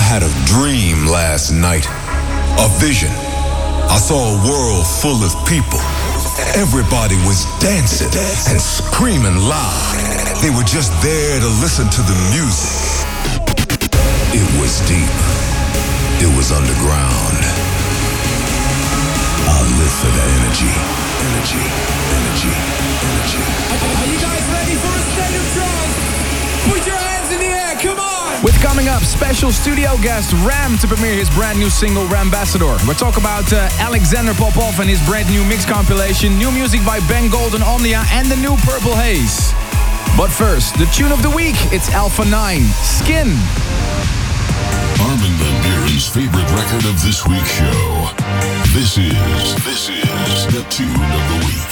had a dream last night, a vision. I saw a world full of people. Everybody was dancing and screaming loud. They were just there to listen to the music. It was deep. It was underground. I live for that energy. Energy, energy, energy. Are you guys ready for a state of trance? Put your hands in the air, come on! With coming up, special studio guest Ram to premiere his brand new single Rambassador. We'll talk about Alexander Popov and his brand new mix compilation, new music by Ben Gold and Omnia, and the new Purple Haze. But first, the tune of the week, it's Alpha 9, Skin. Armin van Buuren's favorite record of this week's show. This is the tune of the week.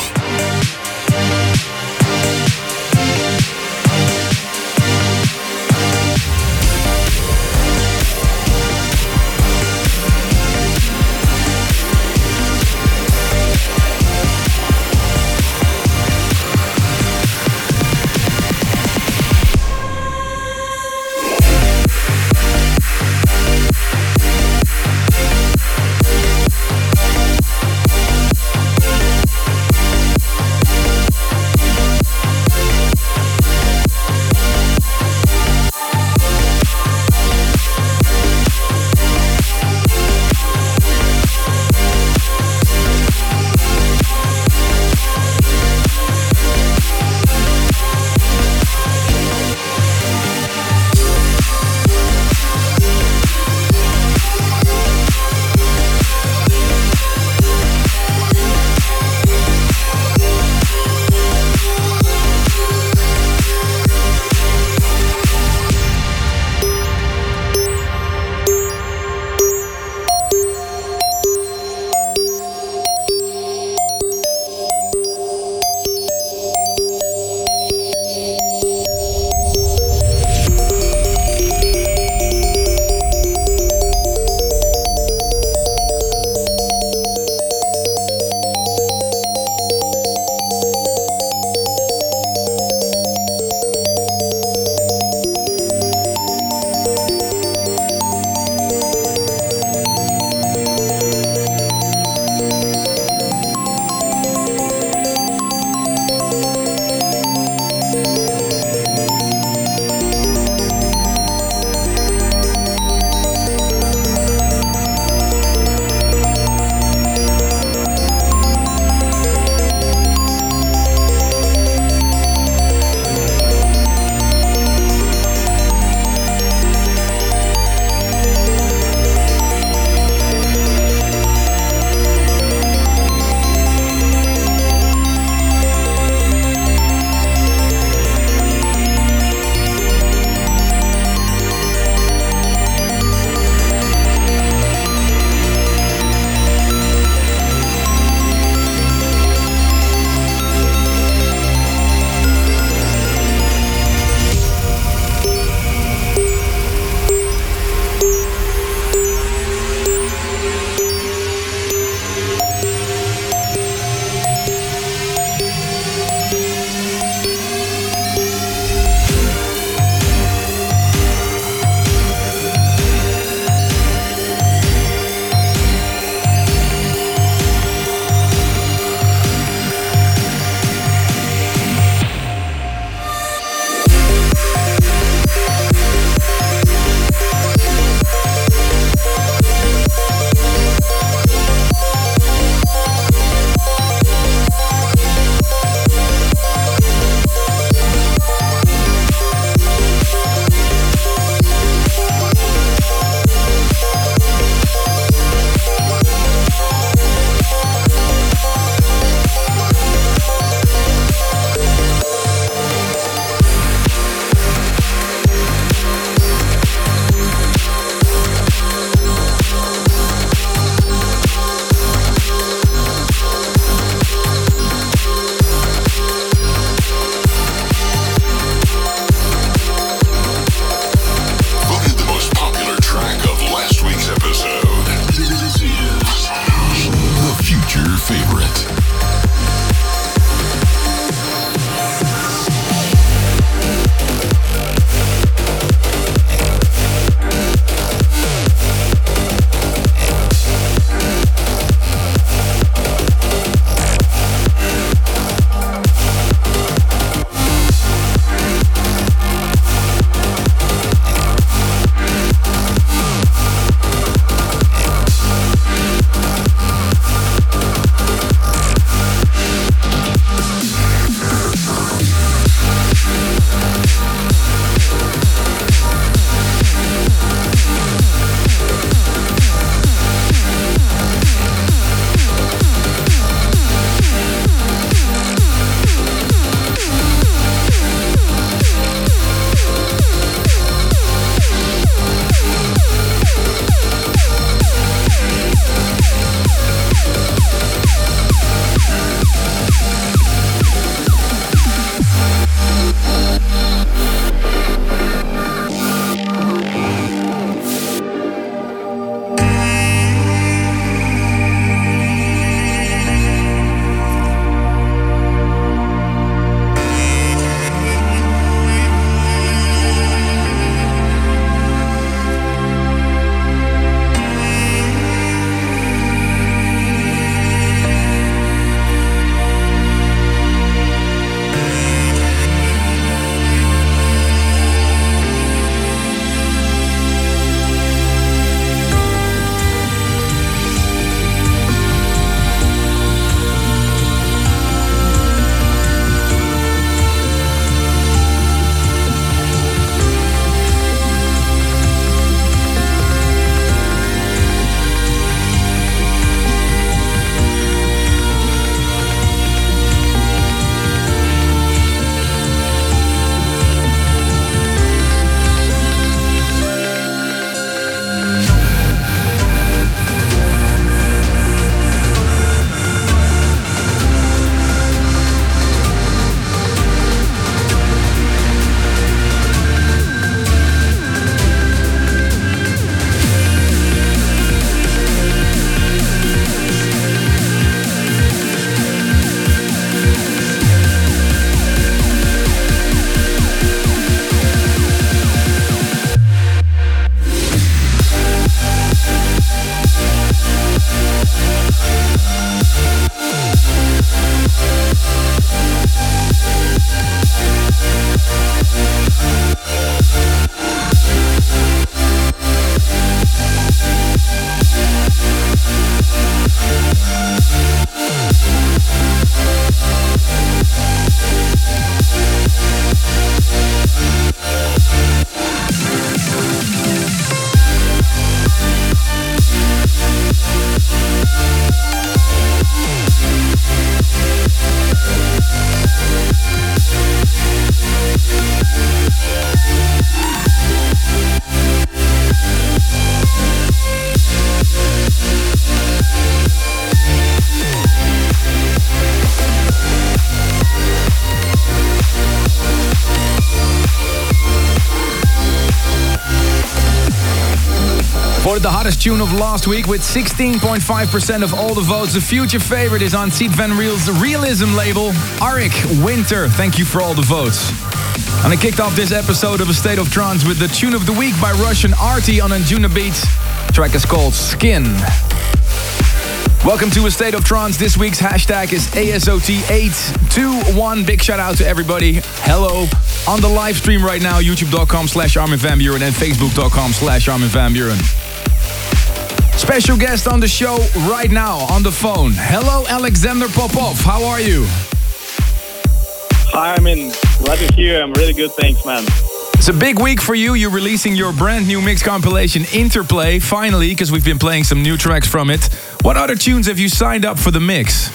Voted the hottest tune of last week with 16.5% of all the votes. The future favorite is on Sied Van Riel's Realism label, Arik Winter. Thank you for all the votes. And I kicked off this episode of A State of Trance with the tune of the week by Russian Arty on Anjunabeats. The track is called Skin. Welcome to A State of Trance. This week's hashtag is ASOT821. Big shout out to everybody. Hello. On the live stream right now, youtube.com/Armin van Buuren and facebook.com/Armin van Buuren. Special guest on the show right now on the phone. Hello, Alexander Popov. How are you? Hi, Armin. Glad to hear. I'm really good. Thanks, man. It's a big week for you. You're releasing your brand new mix compilation, Interplay, finally, because we've been playing some new tracks from it. What other tunes have you signed up for the mix?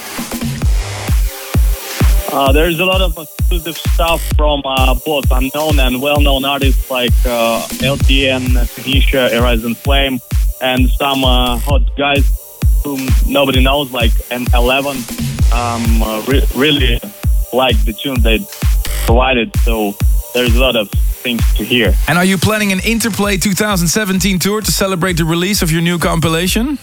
There's a lot of exclusive stuff from both unknown and well-known artists like LTN, Tanisha, Horizon Flame, and some hot guys whom nobody knows, like M11. Really like the tunes they provided, so there's a lot of things to hear. And are you planning an Interplay 2017 tour to celebrate the release of your new compilation?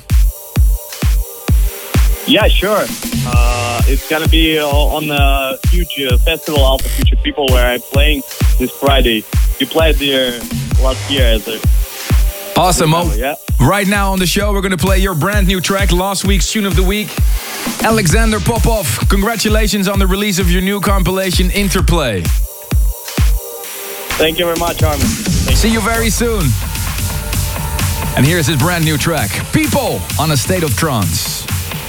Yeah, sure. It's gonna be on a huge festival, Alpha Future People, where I'm playing this Friday. You played there last year as a... Awesome. Yeah. Right now on the show, we're gonna play your brand new track, last week's tune of the week. Alexander Popov, congratulations on the release of your new compilation, Interplay. Thank you very much, Armin. See you very soon. And here's his brand new track, People, on A State of Trance.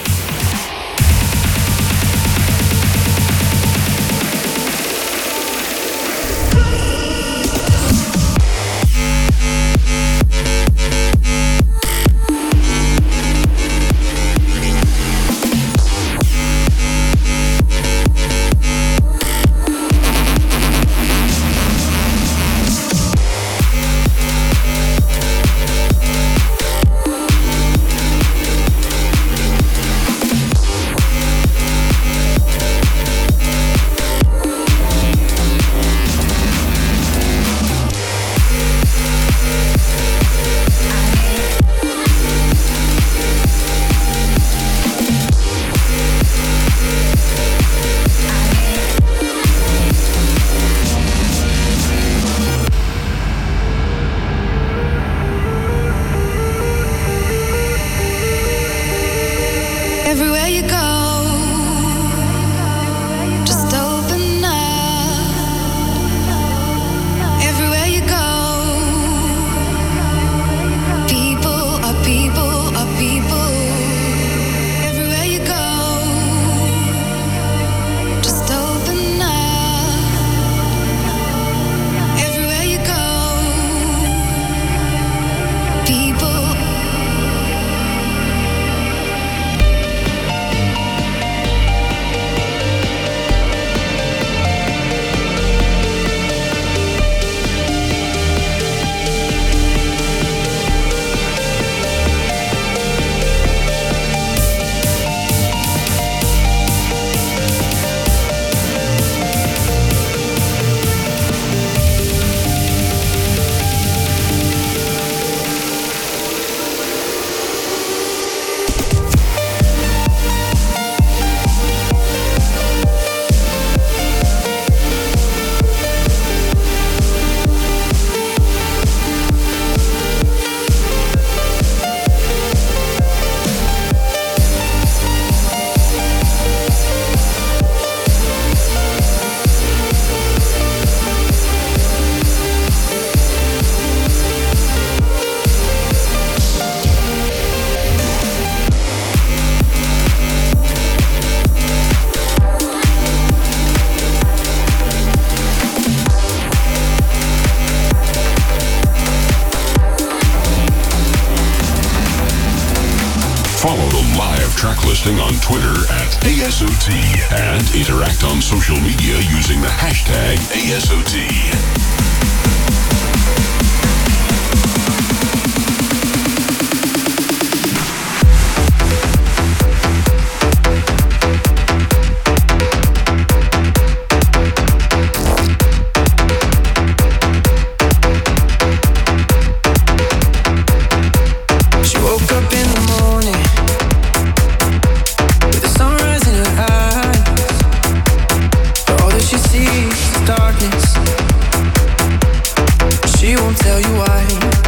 track listing on Twitter at ASOT and interact on social media using the hashtag ASOT. She won't tell you why.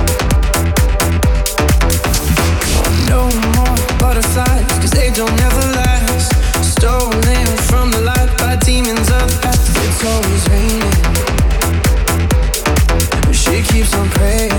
No more butterflies, cause they don't ever last. Stolen from the light by demons of the past. It's always raining, but she keeps on praying.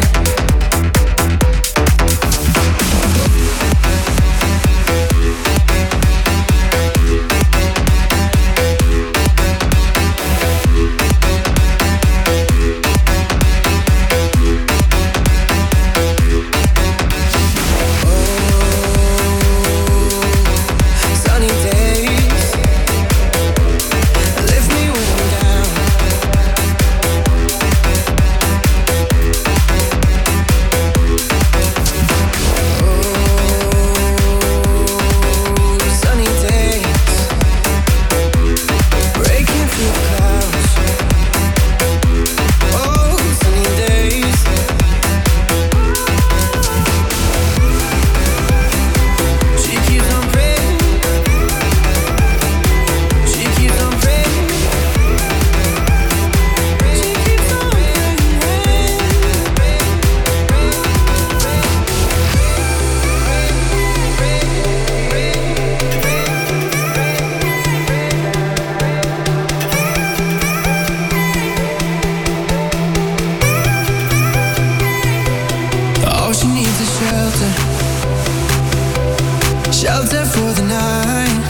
Shelter for the night.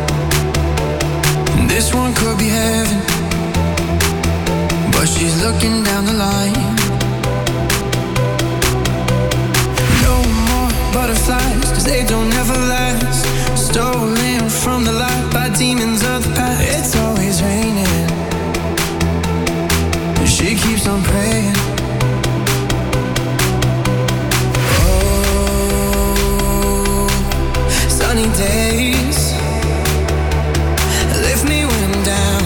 This one could be heaven, but she's looking down the line. No more butterflies, cause they don't ever last. Stolen from the light by demons of the past. It's always raining, she keeps on praying. Sunny days lift me when I'm down.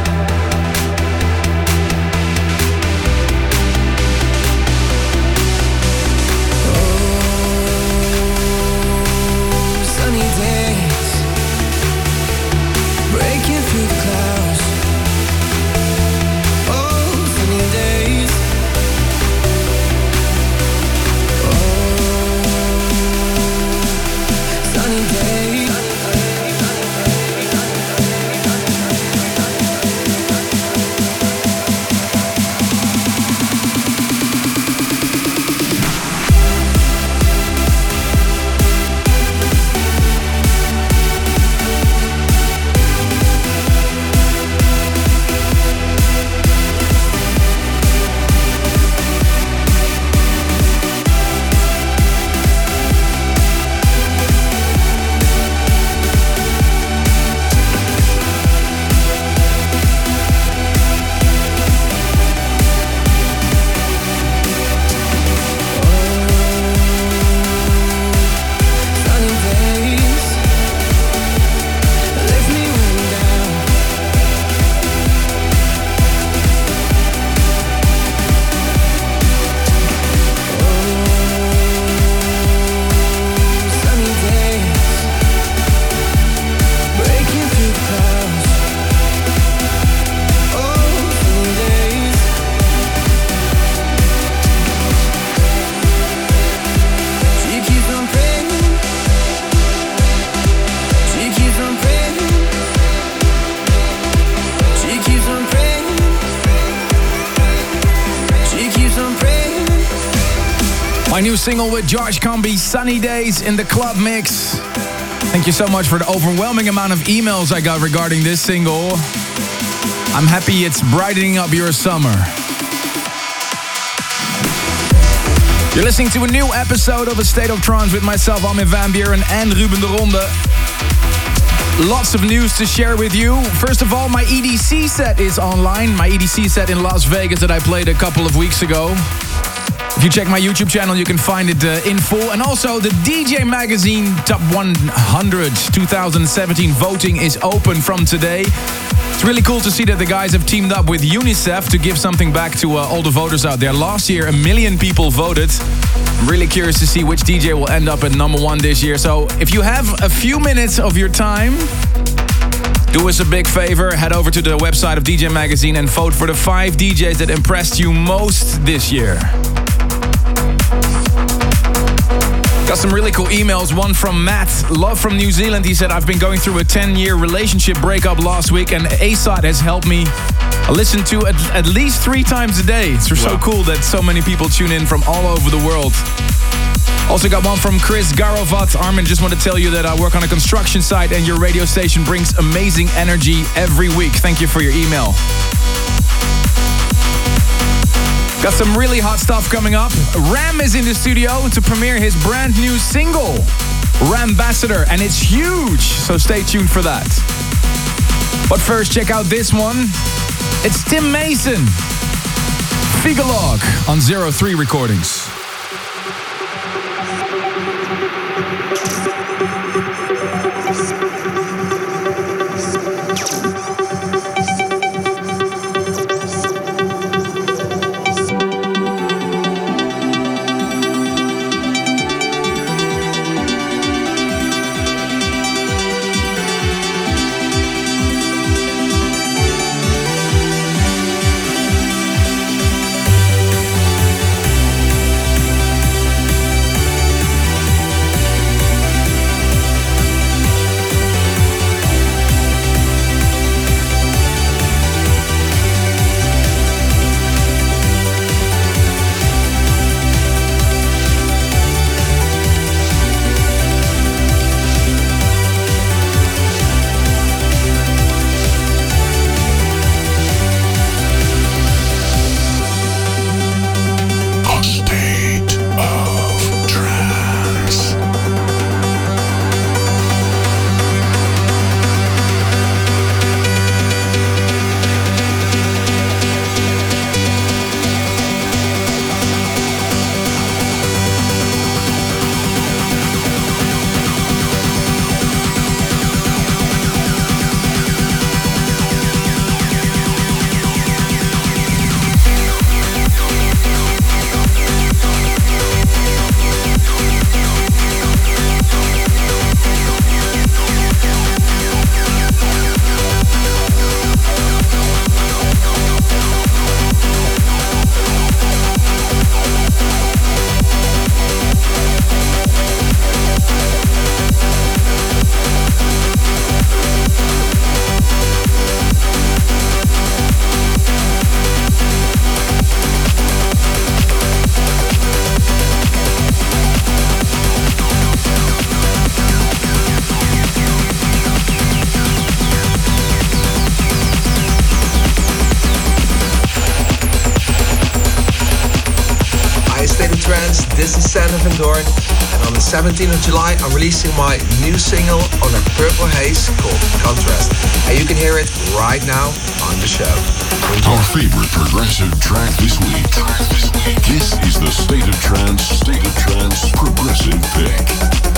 Sunny days breaking through the clouds. Sunny days. Sunny days. My new single with Josh Comby, Sunny Days, in the club mix. Thank you so much for the overwhelming amount of emails I got regarding this single. I'm happy it's brightening up your summer. You're listening to a new episode of A State of Trance with myself, Armin van Buuren, and Ruben de Ronde. Lots of news to share with you. First of all, my EDC set is online. My EDC set in Las Vegas that I played a couple of weeks ago. If you check my YouTube channel, you can find it in full. And also, the DJ Magazine Top 100 2017 voting is open from today. It's really cool to see that the guys have teamed up with UNICEF to give something back to all the voters out there. Last year, 1 million people voted. I'm really curious to see which DJ will end up at #1 this year. So if you have a few minutes of your time, Do us a big favor, head over to the website of DJ Magazine and vote for the 5 DJs that impressed you most this year. Got some really cool emails. One from Matt, love from New Zealand. He said, I've been going through a 10-year relationship breakup last week and ASOT has helped me listen to at least 3 times a day. It's so cool that so many people tune in from all over the world. Also got one from Chris Garovat. Armin, just want to tell you that I work on a construction site and your radio station brings amazing energy every week. Thank you for your email. Got some really hot stuff coming up. Ram is in the studio to premiere his brand new single, Rambassador, and it's huge, so stay tuned for that. But first, check out this one. It's Tim Mason. Figalog on 03 Recordings. This is Sander Van Doorn, and on the 17th of July I'm releasing my new single on a Purple Haze called Contrast, and you can hear it right now on the show. Enjoy. Our favorite progressive track this week. This is the State of Trance Progressive Pick.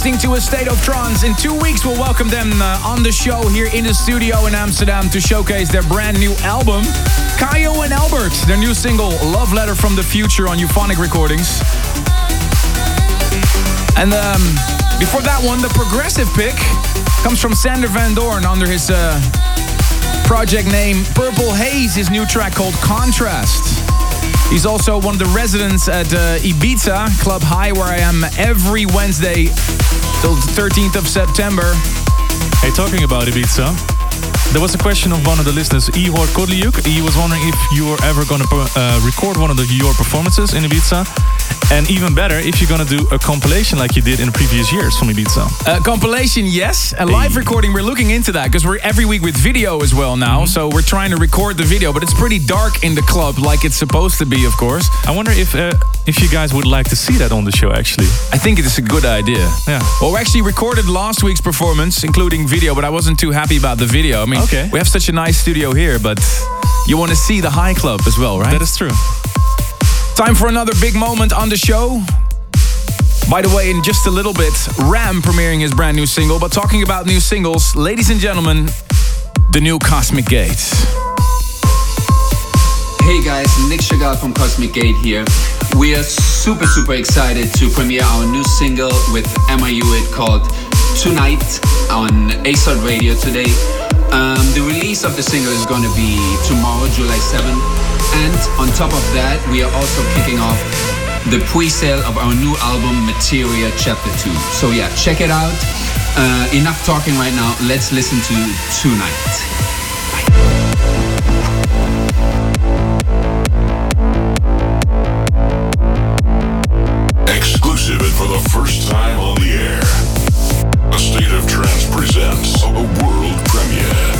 listening to A State of Trance. In 2 weeks, we'll welcome them on the show here in the studio in Amsterdam to showcase their brand new album. Kayo and Albert, their new single, Love Letter from the Future, on Euphonic Recordings. And before that one, the progressive pick comes from Sander Van Doorn under his project name Purple Haze, his new track called Contrast. He's also one of the residents at Ibiza Club High, where I am every Wednesday till the 13th of September. Hey, talking about Ibiza, there was a question of one of the listeners, Ihor Kodliuk. He was wondering if you were ever going to record one of your performances in Ibiza. And even better, if you're going to do a compilation like you did in the previous years from Ibiza. Compilation, yes. A live recording, we're looking into that because we're every week with video as well now. Mm-hmm. So we're trying to record the video, but it's pretty dark in the club like it's supposed to be, of course. I wonder if you guys would like to see that on the show, actually. I think it is a good idea. Yeah. Well, we actually recorded last week's performance, including video, but I wasn't too happy about the video. I mean, we have such a nice studio here, but you want to see the high club as well, right? That is true. Time for another big moment on the show. By the way, in just a little bit, Ram premiering his brand new single. But talking about new singles, ladies and gentlemen, the new Cosmic Gate. Hey guys, Nick Chagall from Cosmic Gate here. We are super excited to premiere our new single with Emma Hewitt called Tonight on ASOT Radio today. The release of the single is going to be tomorrow, July 7th. And on top of that, we are also kicking off the pre-sale of our new album, Materia Chapter 2. So yeah, check it out. Enough talking right now. Let's listen to Tonight. Exclusive and for the first time on the air, A State of Trance presents a world premiere.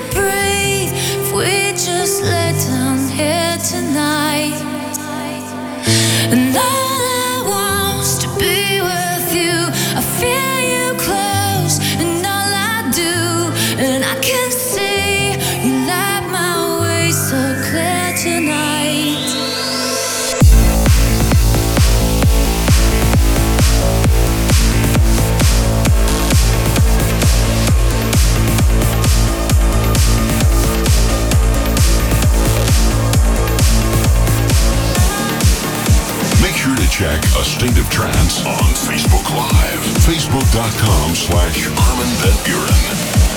breathe if we just lay down here tonight. And all I want's to be with you. I feel you close and all I do, and I can see you light my way so clear tonight. Check A State of Trance on Facebook Live. Facebook.com/Armin van Buuren.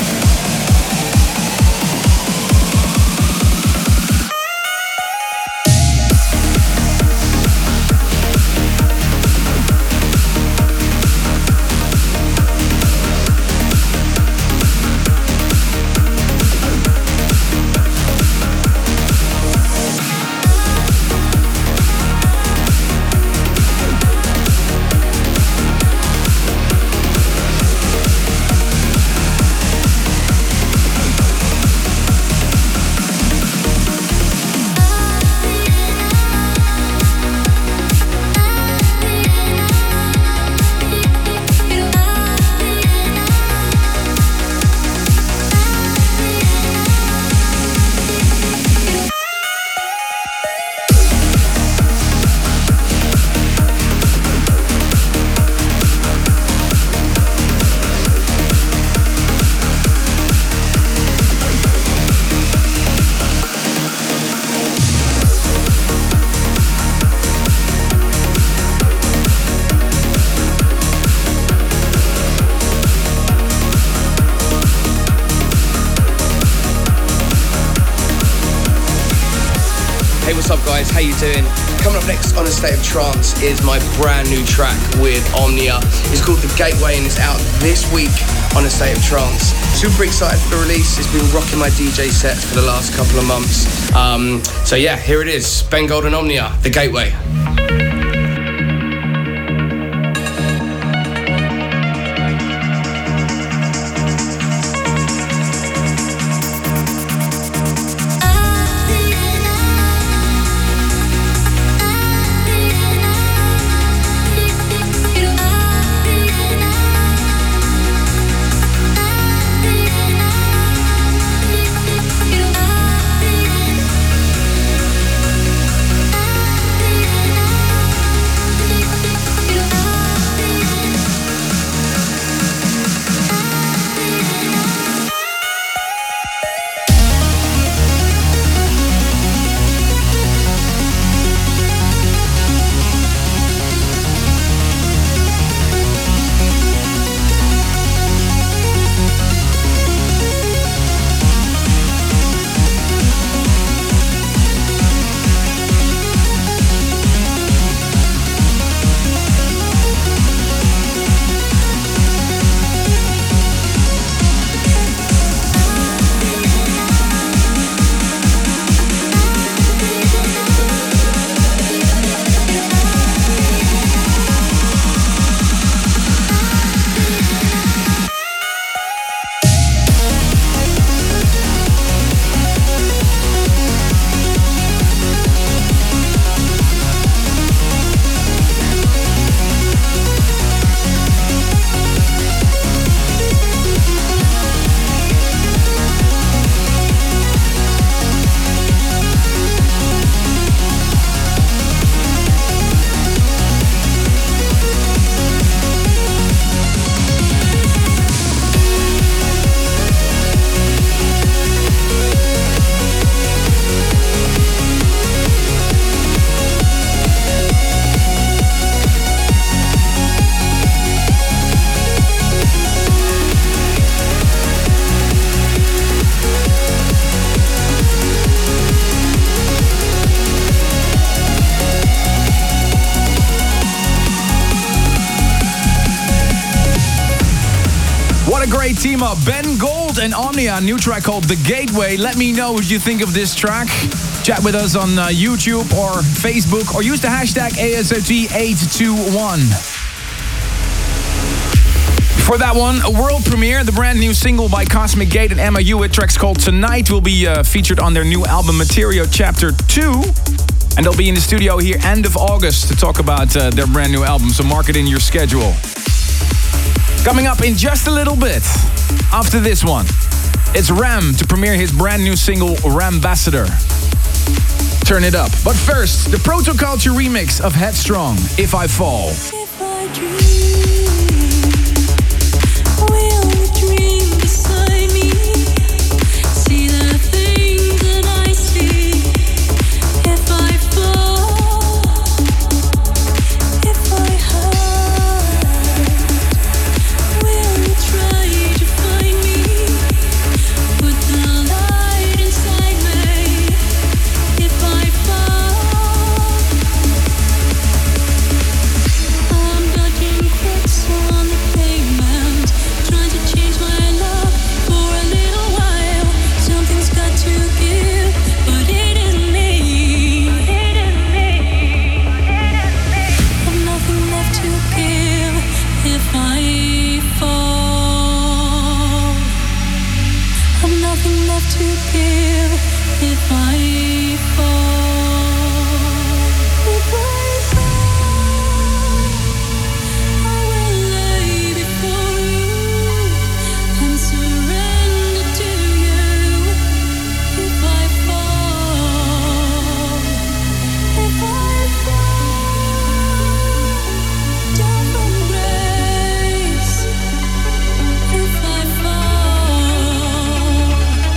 How you doing? Coming up next on A State of Trance is my brand new track with Omnia. It's called The Gateway and it's out this week on A State of Trance. Super excited for the release. It's been rocking my DJ sets for the last couple of months. So yeah, here it is. Ben Gold and Omnia, The Gateway. Great team up. Ben Gold and Omnia, new track called The Gateway. Let me know what you think of this track. Chat with us on YouTube or Facebook or use the hashtag ASOT821. For that one, a world premiere, the brand new single by Cosmic Gate and Emma Hewitt, tracks called Tonight, will be featured on their new album Materia Chapter 2. And they'll be in the studio here end of August to talk about their brand new album, so mark it in your schedule. Coming up in just a little bit, after this one, it's Ram to premiere his brand new single, Rambassador. Turn it up. But first, the Protoculture remix of Headstrong, If I Fall. If I will the dream beside me see the things that I see? If I fall, if I hide, will you try to find me? Put the light inside me. If I fall, I'm dodging cracks on the pavement, trying to change my love for a little while. Something's got to give, but it isn't me. I've nothing left to give if I fall. I've nothing left to give if I fall. If I fall, I will lay before you and surrender to you. If I fall, down from grace. If I fall,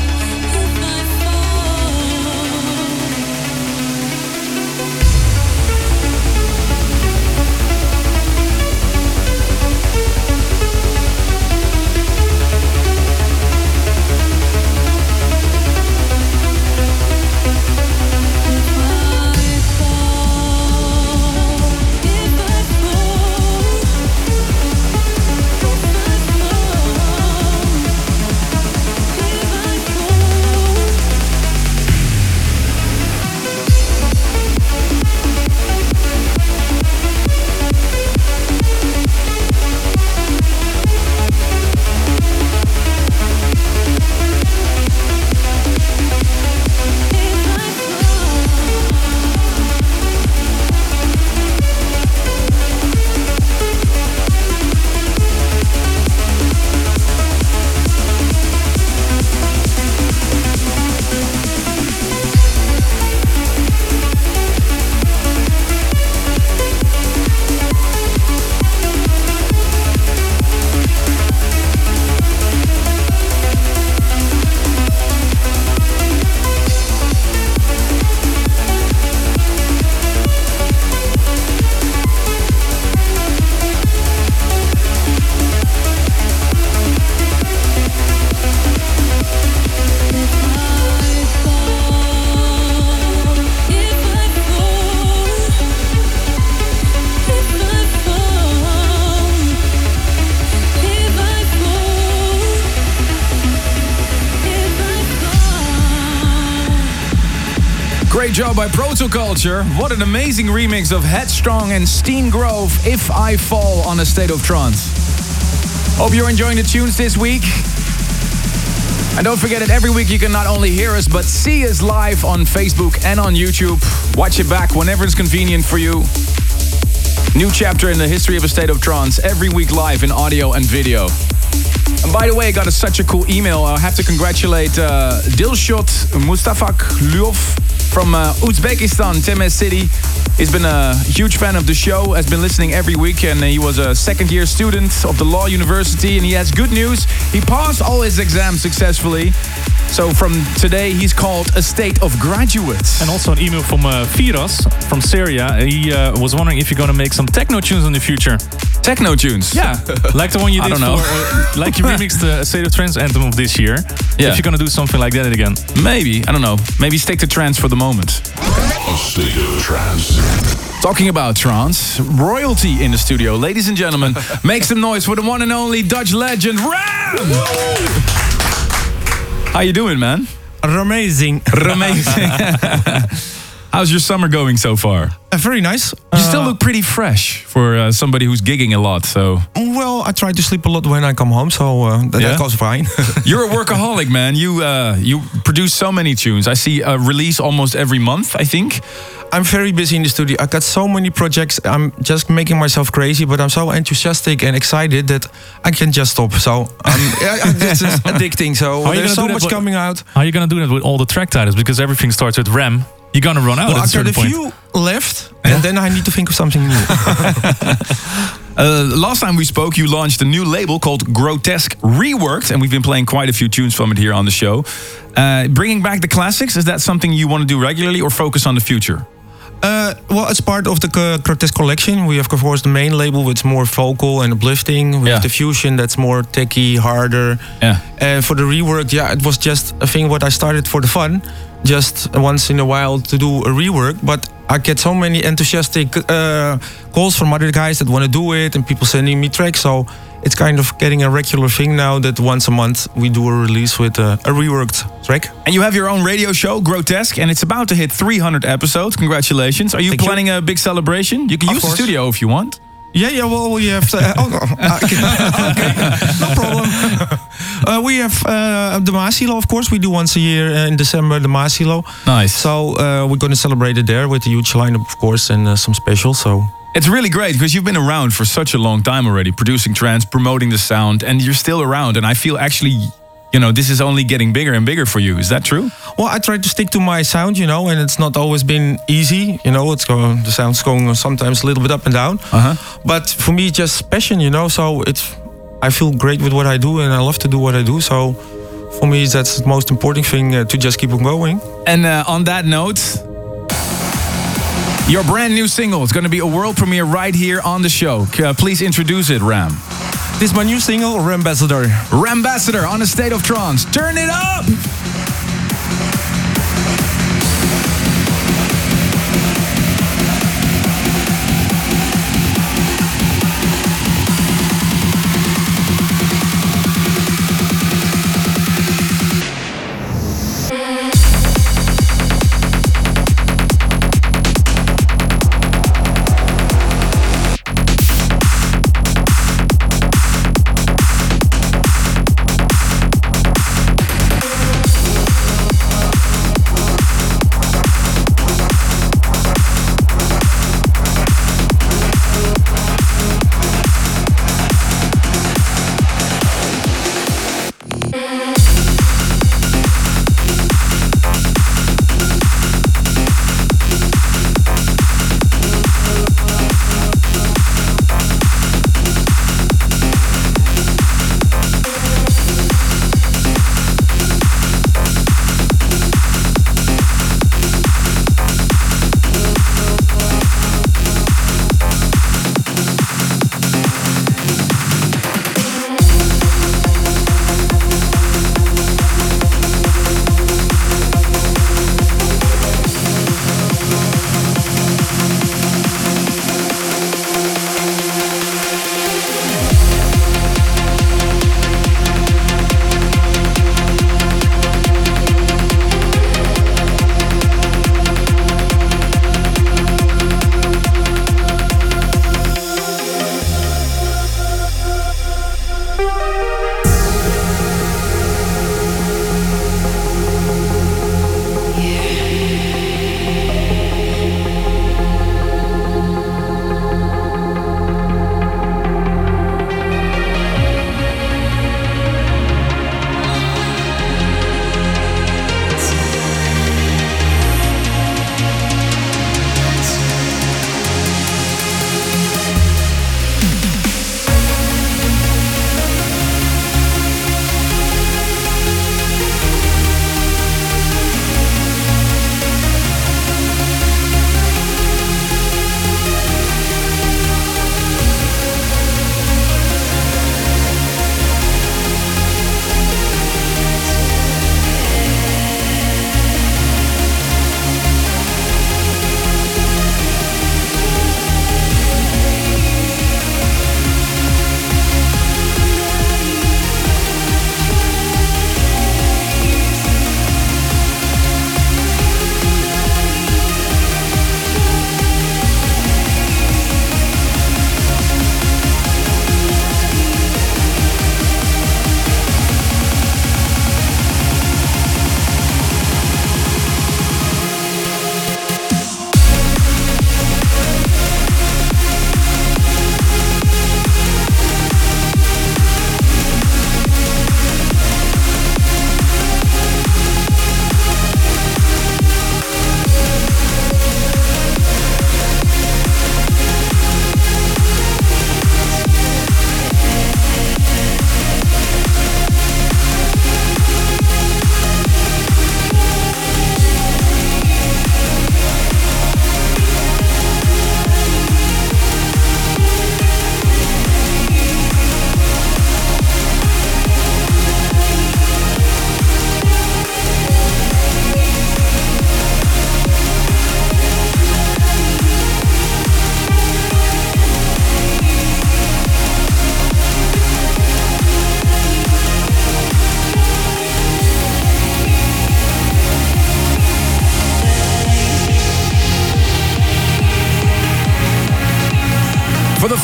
Great job by Protoculture. What an amazing remix of Headstrong and Steen Grove, If I Fall, on A State of Trance. Hope you're enjoying the tunes this week. And don't forget that every week you can not only hear us, but see us live on Facebook and on YouTube. Watch it back whenever it's convenient for you. New chapter in the history of A State of Trance, every week live in audio and video. And by the way, I got such a cool email. I have to congratulate Dilshot Mustafaklyov from Uzbekistan, Temez City. He's been a huge fan of the show, has been listening every week, and he was a second-year student of the Law University, and he has good news. He passed all his exams successfully. So from today, he's called a state of graduate. And also an email from Firas from Syria. He was wondering if you're going to make some techno tunes in the future. Techno tunes? Yeah. Like the one you did I don't know. like you remixed the State of Trance anthem of this year. Yeah. If you're going to do something like that again. Maybe. I don't know. Maybe stick to trance for the moment. A State of Trance. Talking about trance, royalty in the studio. Ladies and gentlemen, make some noise for the one and only Dutch legend, Ram! How you doing, man? Amazing. Amazing. How's your summer going so far? Very nice. You still look pretty fresh for somebody who's gigging a lot. So well, I try to sleep a lot when I come home, so that goes fine. You're a workaholic, man. You produce so many tunes. I see a release almost every month, I think. I'm very busy in the studio. I got so many projects. I'm just making myself crazy, but I'm so enthusiastic and excited that I can't just stop. So it's just addicting. So there's so much coming out. How are you gonna do that with all the track titles? Because everything starts with Ram. You're gonna run out at a certain point. I've got a few left, and then I need to think of something new. Last time we spoke, you launched a new label called Grotesque Reworked, and we've been playing quite a few tunes from it here on the show. Bringing back the classics, is that something you want to do regularly or focus on the future? Well, it's part of the Grotesque collection. We have, of course, the main label, which is more vocal and uplifting. We have the fusion that's more techy, harder. Yeah. For the rework, it was just a thing what I started for the fun, just once in a while to do a rework. But I get so many enthusiastic calls from other guys that want to do it, and people sending me tracks. So it's kind of getting a regular thing now that once a month we do a release with a reworked track. And you have your own radio show, Grotesque, and it's about to hit 300 episodes. Congratulations. Are you planning a big celebration? You can use the studio if you want. Yeah, well, we have... okay, no problem. We have the Maasilo, of course. We do once a year in December, the Maasilo. Nice. So we're going to celebrate it there with a huge lineup, of course, and some specials, so... It's really great because you've been around for such a long time already, producing trance, promoting the sound, and you're still around. And I feel actually, this is only getting bigger and bigger for you. Is that true? Well, I try to stick to my sound, and it's not always been easy. The sound's going sometimes a little bit up and down. But for me, it's just passion, So I feel great with what I do, and I love to do what I do. So for me, that's the most important thing to just keep on going. And on that note, your brand new single is going to be a world premiere right here on the show. Please introduce it, Ram. This is my new single, Rambassador. Rambassador on A State of Trance. Turn it up!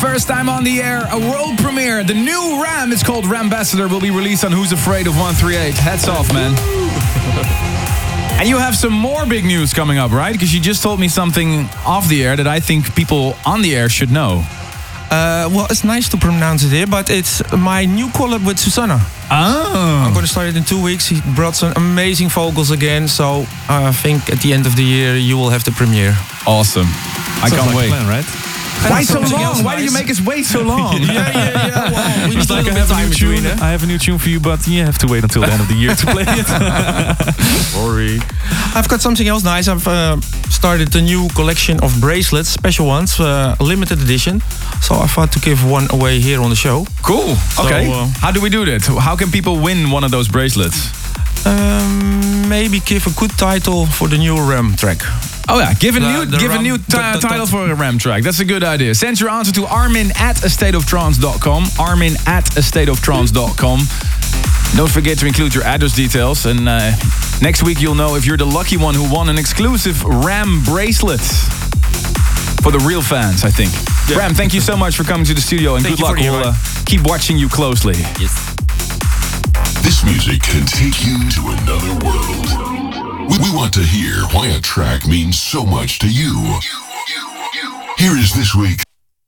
first time on the air, a world premiere. The new Ram, it's called Rambassador, will be released on Who's Afraid of 138. Hats off, man. And you have some more big news coming up, right? Because you just told me something off the air that I think people on the air should know. Well, it's nice to pronounce it here, but it's my new collab with Susanna. Oh. I'm going to start it in 2 weeks. He brought some amazing vocals again, so I think at the end of the year you will have the premiere. Awesome. I can't like wait. a plan, right? Why so long? Why do you make us wait so long? Yeah. Well, we It's need like a I little bit have a time new between, tune. I have a new tune for you, but you have to wait until the end of the year to play it. Sorry. I've got something else nice. I've started a new collection of bracelets, special ones, limited edition. So I thought to give one away here on the show. Cool. Okay. So, how do we do that? How can people win one of those bracelets? Maybe give a good title for the new Ram track. Oh yeah, give a Ram- new title for a Ram track. That's a good idea. Send your answer to armin@astateoftrance.com. armin@astateoftrance.com. Don't forget to include your address details. And next week you'll know if you're the lucky one who won an exclusive Ram bracelet. For the real fans, I think. Yeah. Ram, thank you so much for coming to the studio. And good luck. We'll keep watching you closely. Yes. This music can take you to another world. We want to hear why a track means so much to you. Here is this week.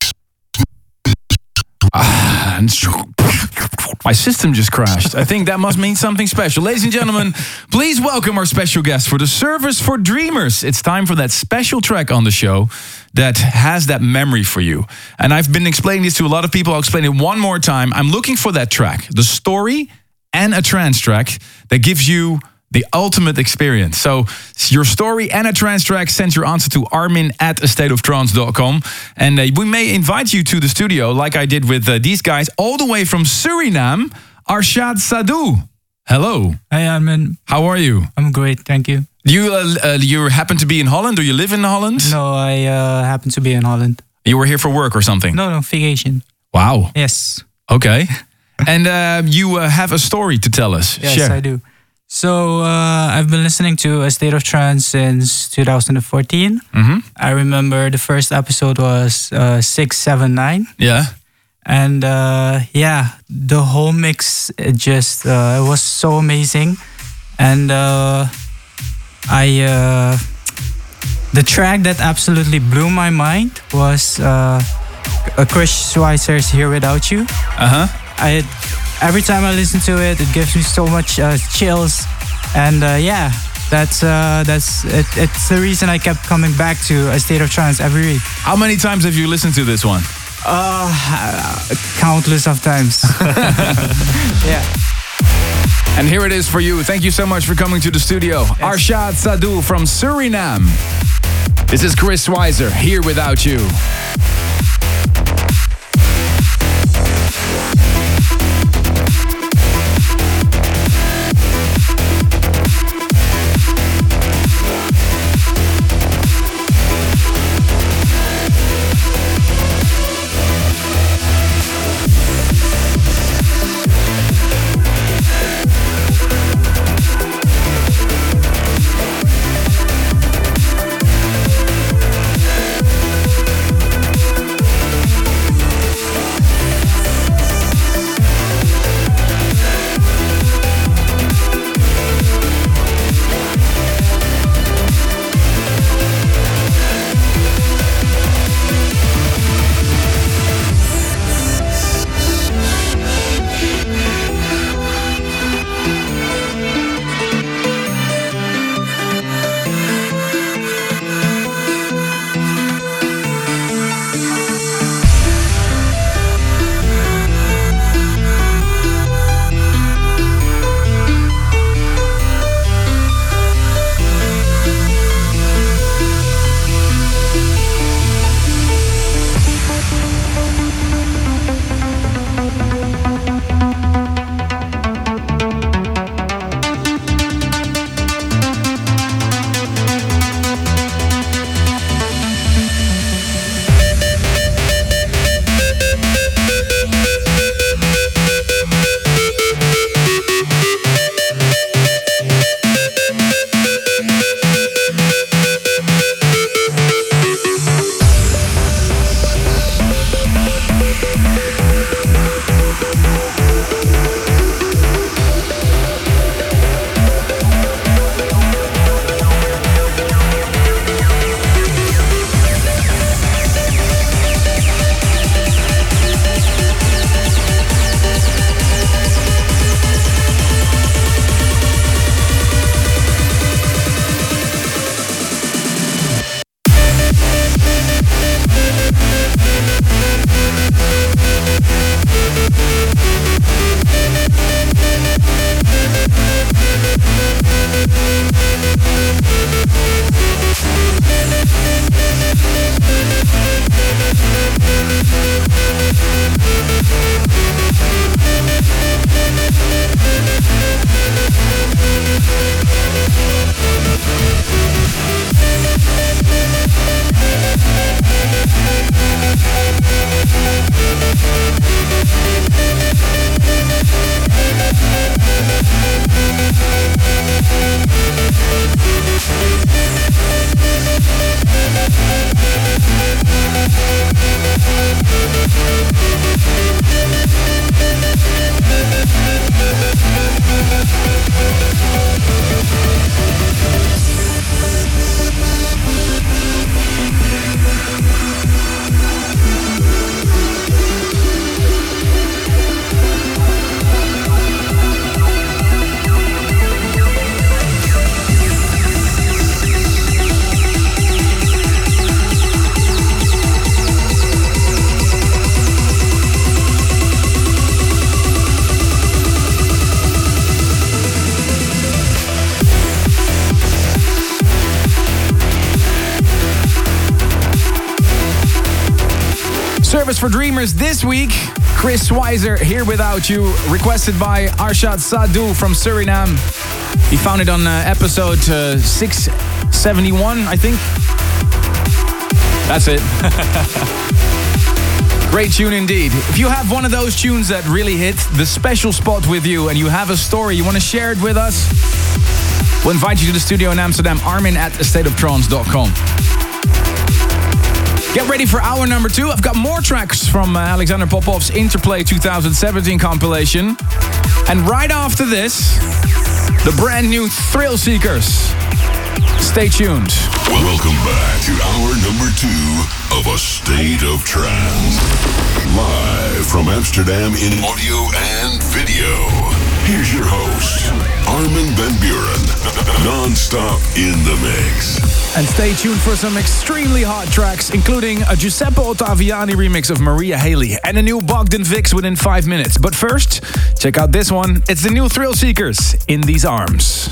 My system just crashed. I think that must mean something special. Ladies and gentlemen, please welcome our special guest for the Service for Dreamers. It's time for that special track on the show that has that memory for you. And I've been explaining this to a lot of people. I'll explain it one more time. I'm looking for that track, the story and a trance track that gives you the ultimate experience. So your story and a trance track, send your answer to armin@astateoftrance.com. And we may invite you to the studio like I did with these guys all the way from Suriname, Arshad Sadou. Hello. Hi, Armin. How are you? I'm great, thank you. You happen to be in Holland, or you live in Holland? No, I happen to be in Holland. You were here for work or something? No, vacation. Wow. Yes. Okay. And you have a story to tell us. Yes, Share. I do. So I've been listening to A State of Trance since 2014. Mm-hmm. I remember the first episode was 679. Yeah. And the whole mix, it was so amazing. And the track that absolutely blew my mind was Chris Schweizer's Here Without You. Uh-huh. Every time I listen to it, it gives me so much chills, and that's it. It's the reason I kept coming back to A State of Trance every week. How many times have you listened to this one? Countless of times. Yeah. And here it is for you. Thank you so much for coming to the studio. Yes. Arshad Sadou from Suriname. This is Chris Schweizer, Here Without You. Service for Dreamers this week. Chris Weiser, Here Without You, requested by Arshad Sadou from Suriname. He found it on episode 671, I think. That's it. Great tune indeed. If you have one of those tunes that really hit the special spot with you and you have a story, you want to share it with us, we'll invite you to the studio in Amsterdam, armin@astateoftrance.com. Get ready for hour number 2. I've got more tracks from Alexander Popov's Interplay 2017 compilation. And right after this, the brand new Thrill Seekers. Stay tuned. Welcome back to hour number 2 of A State of Trance. Live from Amsterdam in audio and video. Here's your host, Armin van Buuren. Non-stop in the mix. And stay tuned for some extremely hot tracks, including a Giuseppe Ottaviani remix of Maria Haley and a new Bogdan Vix within 5 minutes. But first, check out this one. It's the new Thrill Seekers, In These Arms.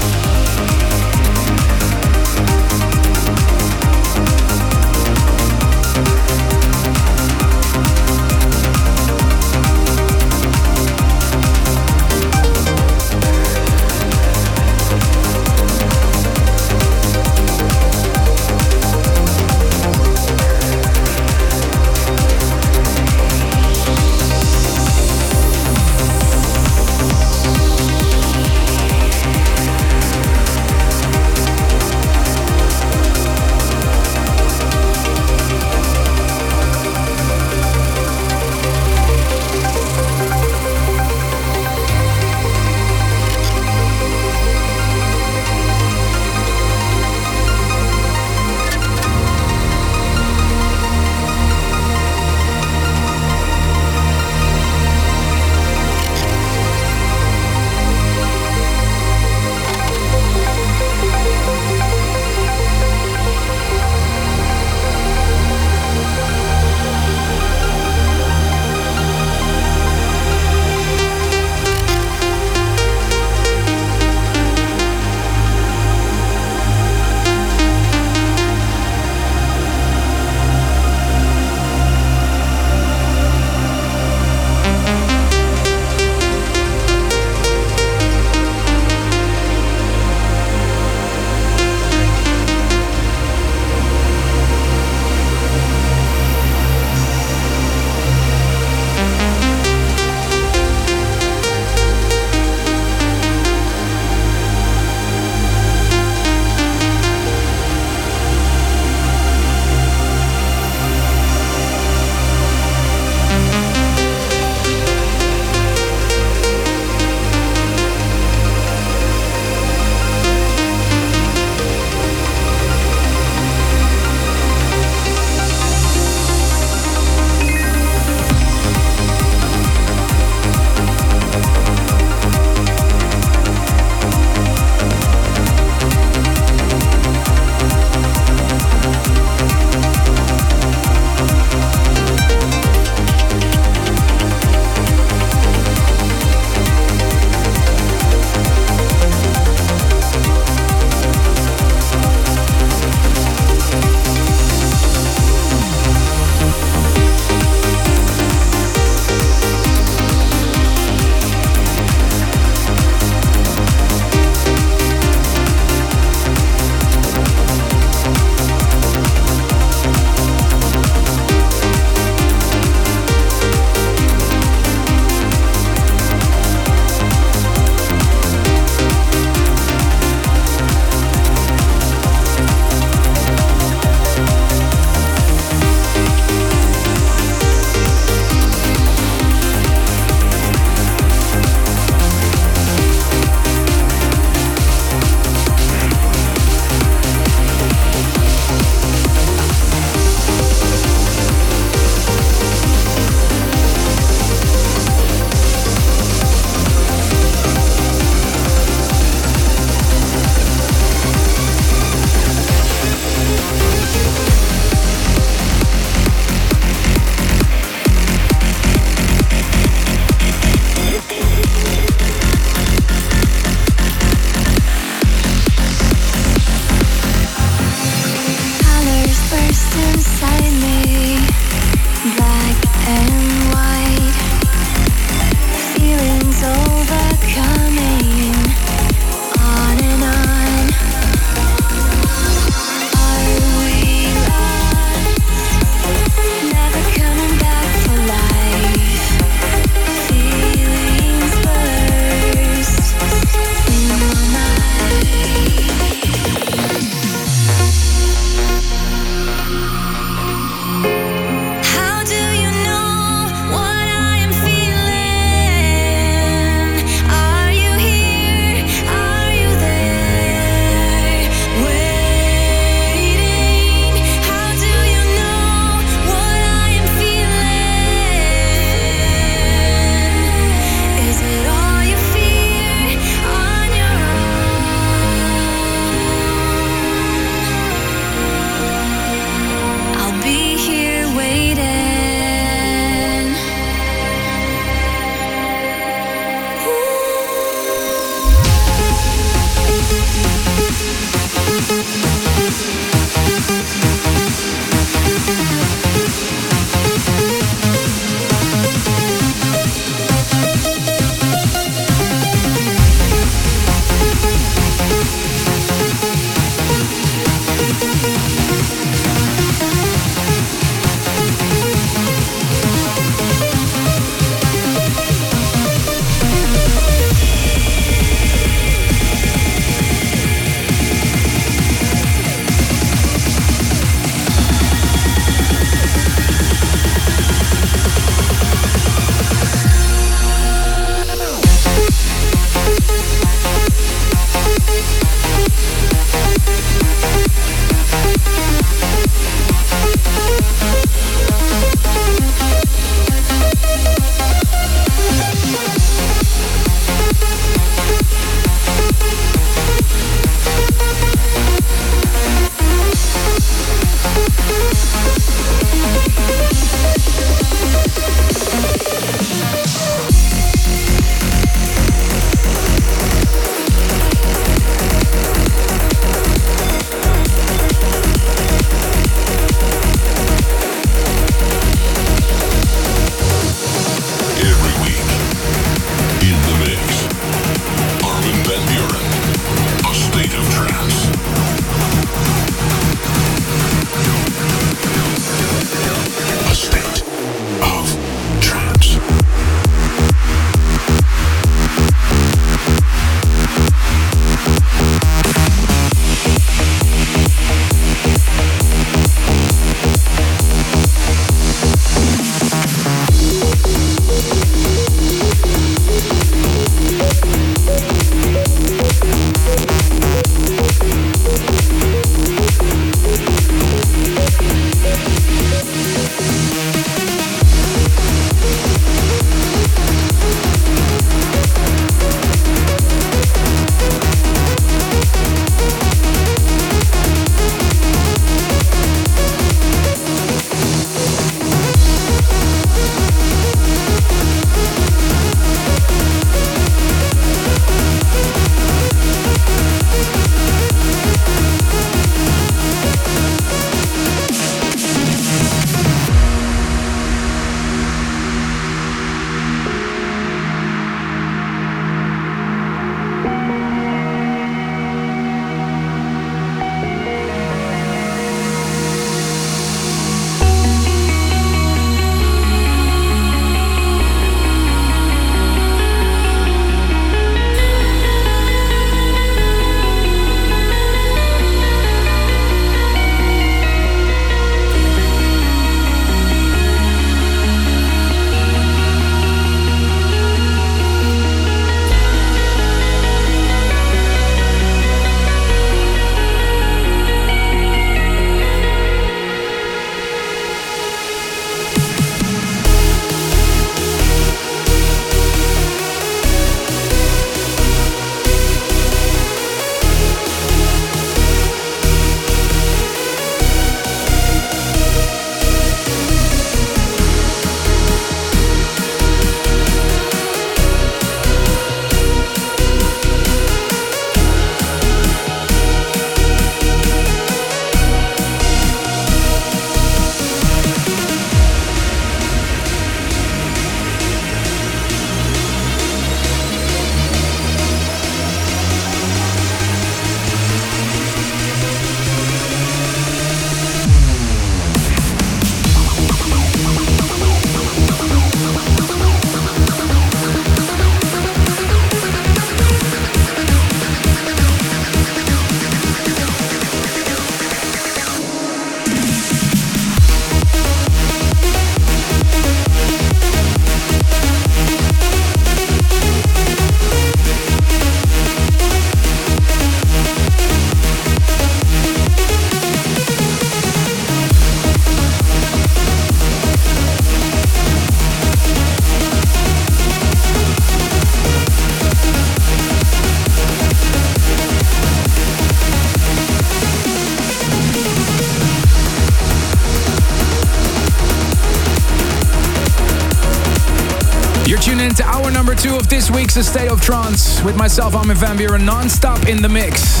tuning into hour number 2 of this week's A State of Trance with myself, Armin van Buuren, non-stop in the mix.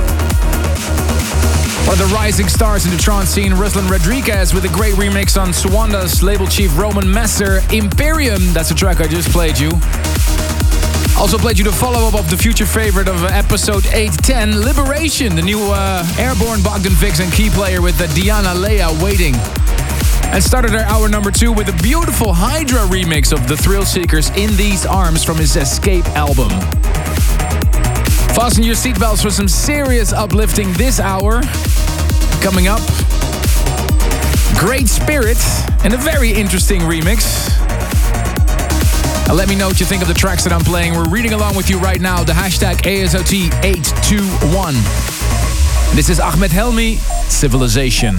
One of the rising stars in the trance scene, Ruslan Rodriguez, with a great remix on Swanda's label chief Roman Messer, Imperium. That's the track I just played you. Also played you the follow-up of the future favorite of episode 810, Liberation, the new airborne Bogdan Vixen key player with Diana Leia Waiting. And started our hour number 2 with a beautiful Hydra remix of The Thrill Seekers, In These Arms, from his Escape album. Fasten your seatbelts for some serious uplifting this hour. Coming up, Great Spirit and a very interesting remix. Let me know what you think of the tracks that I'm playing. We're reading along with you right now. The hashtag ASOT821. This is Ahmed Helmi, Civilization.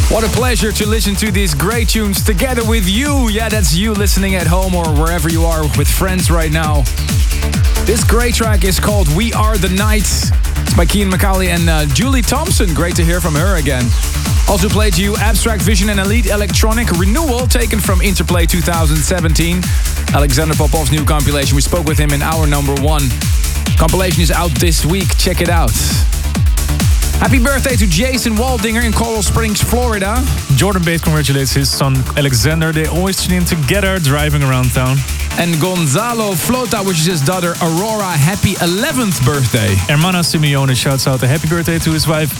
What a pleasure to listen to these great tunes together with you. Yeah, that's you listening at home or wherever you are with friends right now. This great track is called We Are the Night. It's by Kean McCauley and Julie Thompson. Great to hear from her again. Also played to you Abstract Vision and Elite Electronic Renewal, taken from Interplay 2017. Alexander Popov's new compilation. We spoke with him in hour number 1. Compilation is out this week. Check it out. Happy birthday to Jason Waldinger in Coral Springs, Florida. Jordan Bates congratulates his son Alexander. They always tune in together driving around town. And Gonzalo Flota, which is his daughter Aurora. Happy 11th birthday. Hermana Simeone shouts out a happy birthday to his wife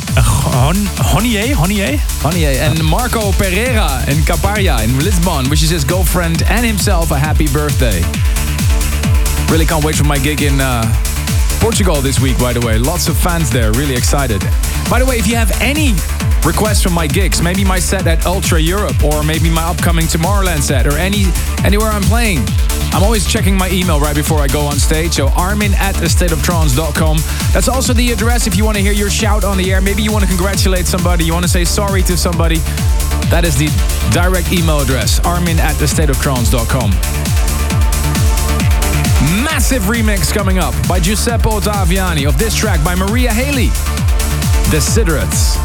Honie. And Marco Pereira in Caparra in Lisbon, wishes his girlfriend and himself a happy birthday. Really can't wait for my gig in Portugal this week, by the way. Lots of fans there, really excited. By the way, if you have any requests from my gigs, maybe my set at Ultra Europe, or maybe my upcoming Tomorrowland set, or anywhere I'm playing, I'm always checking my email right before I go on stage. So armin@astateoftrance.com. That's also the address if you want to hear your shout on the air. Maybe you want to congratulate somebody, you want to say sorry to somebody. That is the direct email address, armin@astateoftrance.com. Massive remix coming up by Giuseppe Ottaviani of this track by Maria Haley, Desiderates.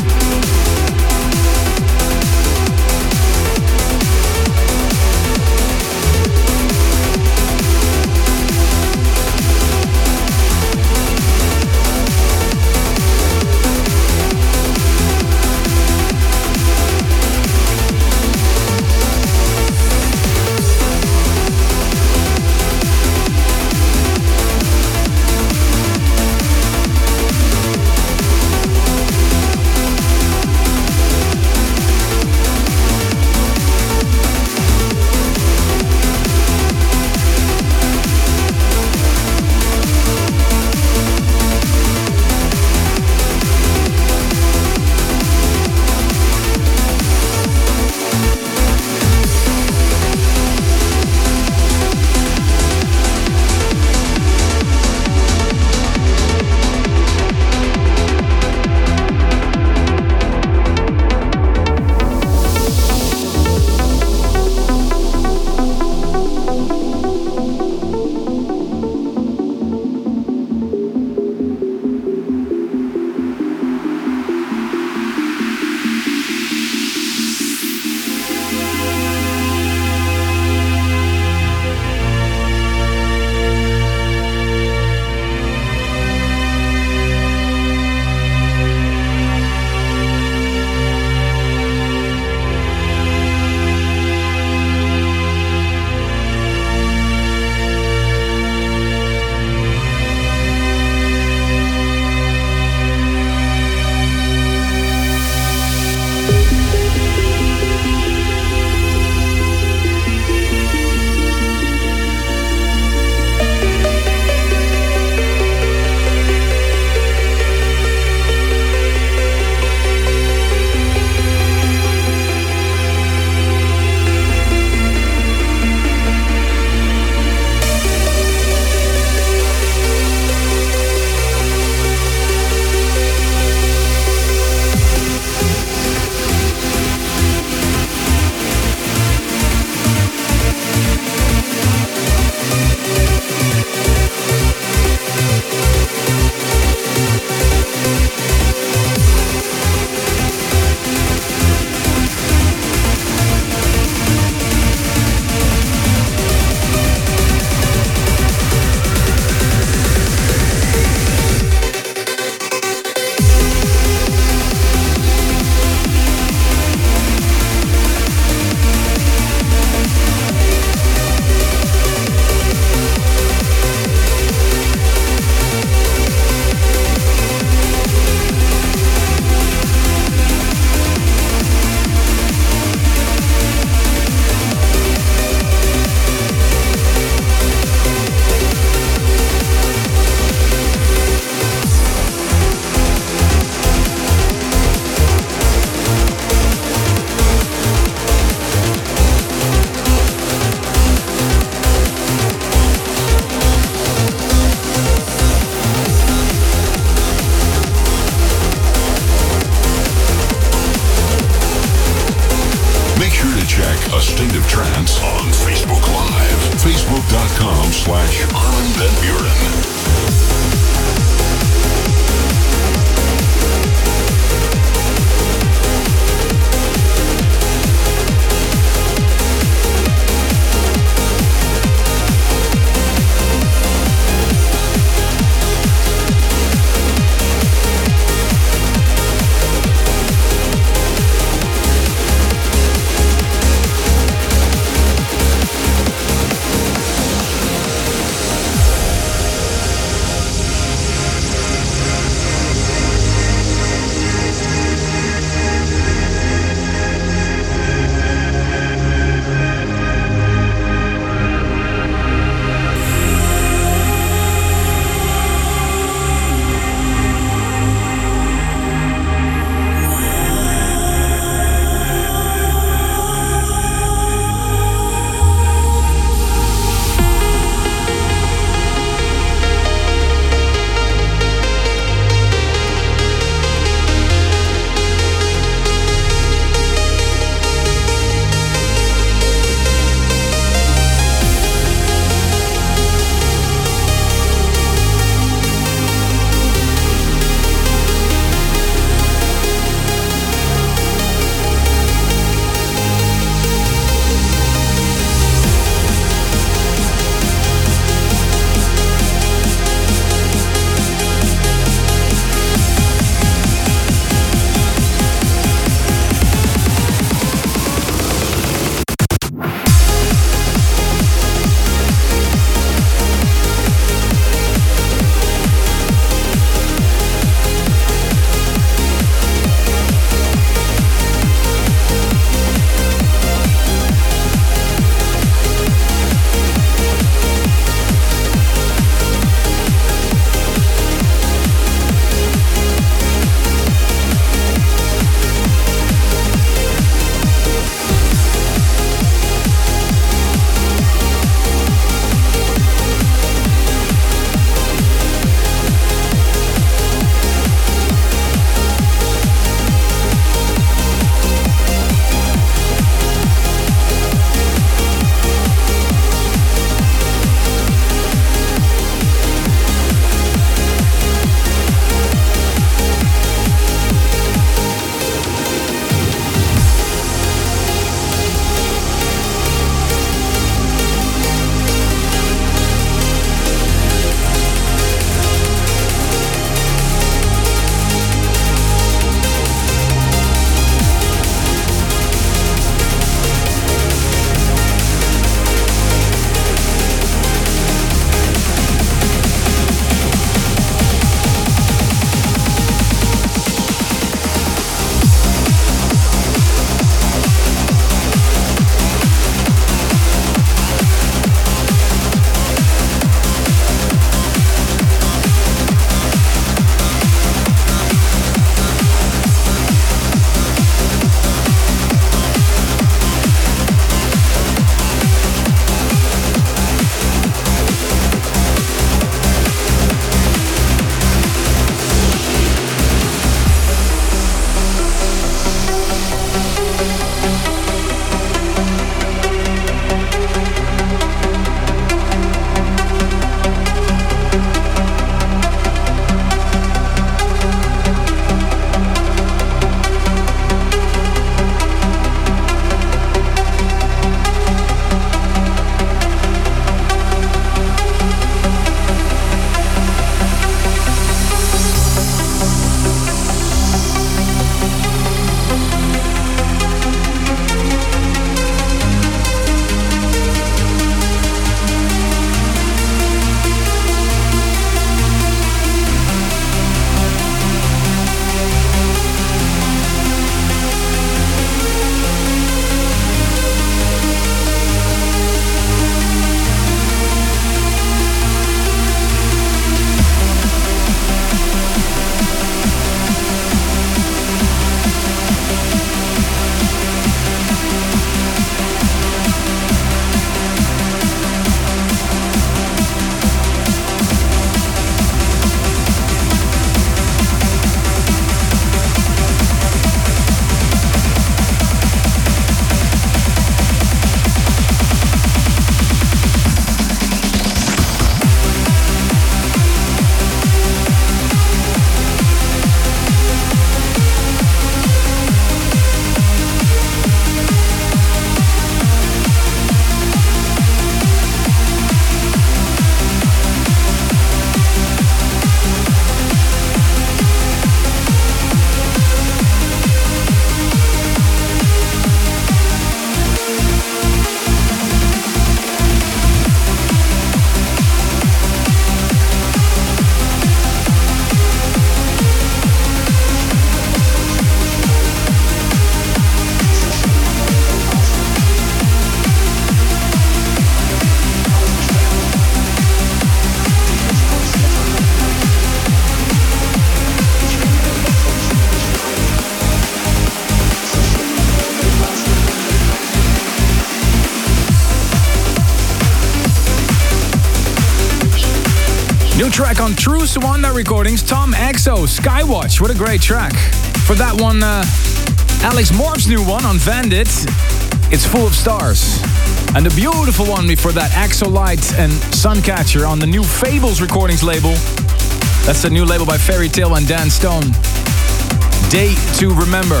New track on True Swanda Recordings, Tom XO, Skywatch. What a great track. For that one, Alex Morph's new one on Vandit, It's Full of Stars. And the beautiful one before that, Axolite and Suncatcher on the new Fables Recordings label. That's the new label by Fairy Tale and Dan Stone. Day to Remember.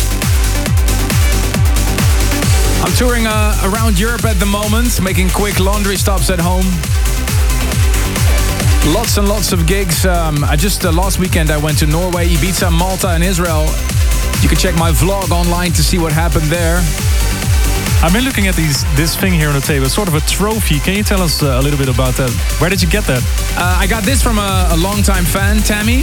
I'm touring around Europe at the moment, making quick laundry stops at home. Lots and lots of gigs. Last weekend I went to Norway, Ibiza, Malta and Israel. You can check my vlog online to see what happened there. I've been looking at this thing here on the table, sort of a trophy. Can you tell us a little bit about that? Where did you get that? I got this from a longtime fan, Tammy.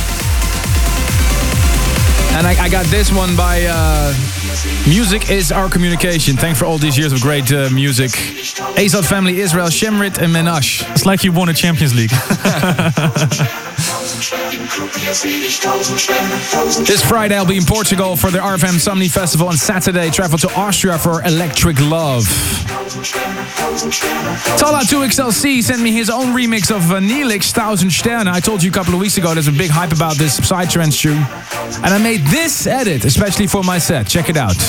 And I got this one by Music is Our Communication. Thanks for all these years of great music. Azad Family, Israel, Shemrit and Menashe. It's like you won a Champions League. This Friday I'll be in Portugal for the RFM Somni Festival, and Saturday travel to Austria for Electric Love. Tala2XLC sent me his own remix of Neelix 1000 Sterne. I told you a couple of weeks ago there's a big hype about this Psytrance tune. And I made this edit especially for my set. Check it out.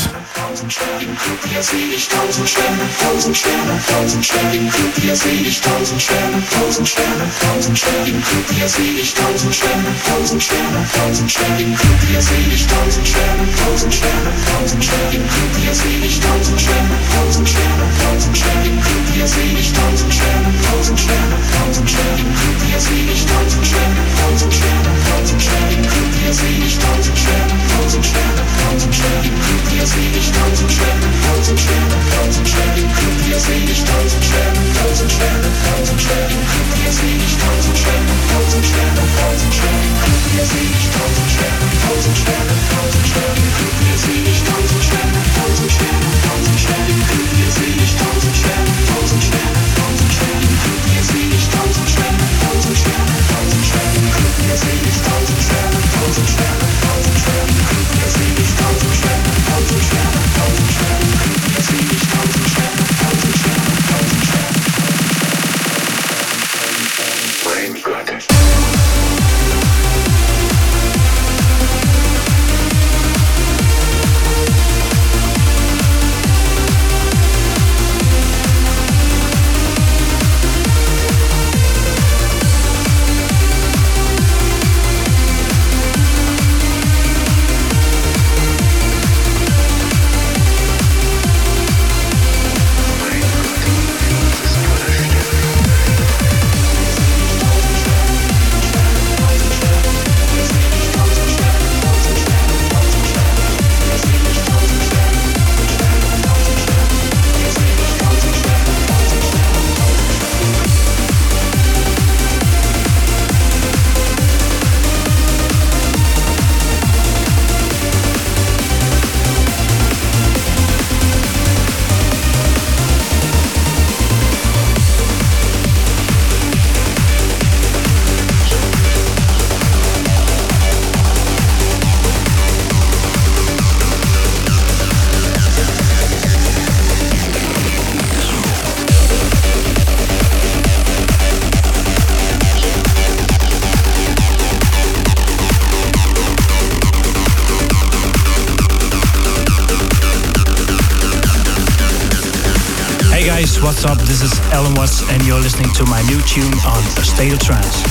What's up? This is Alan Watts and you're listening to my new tune on A State of Trance.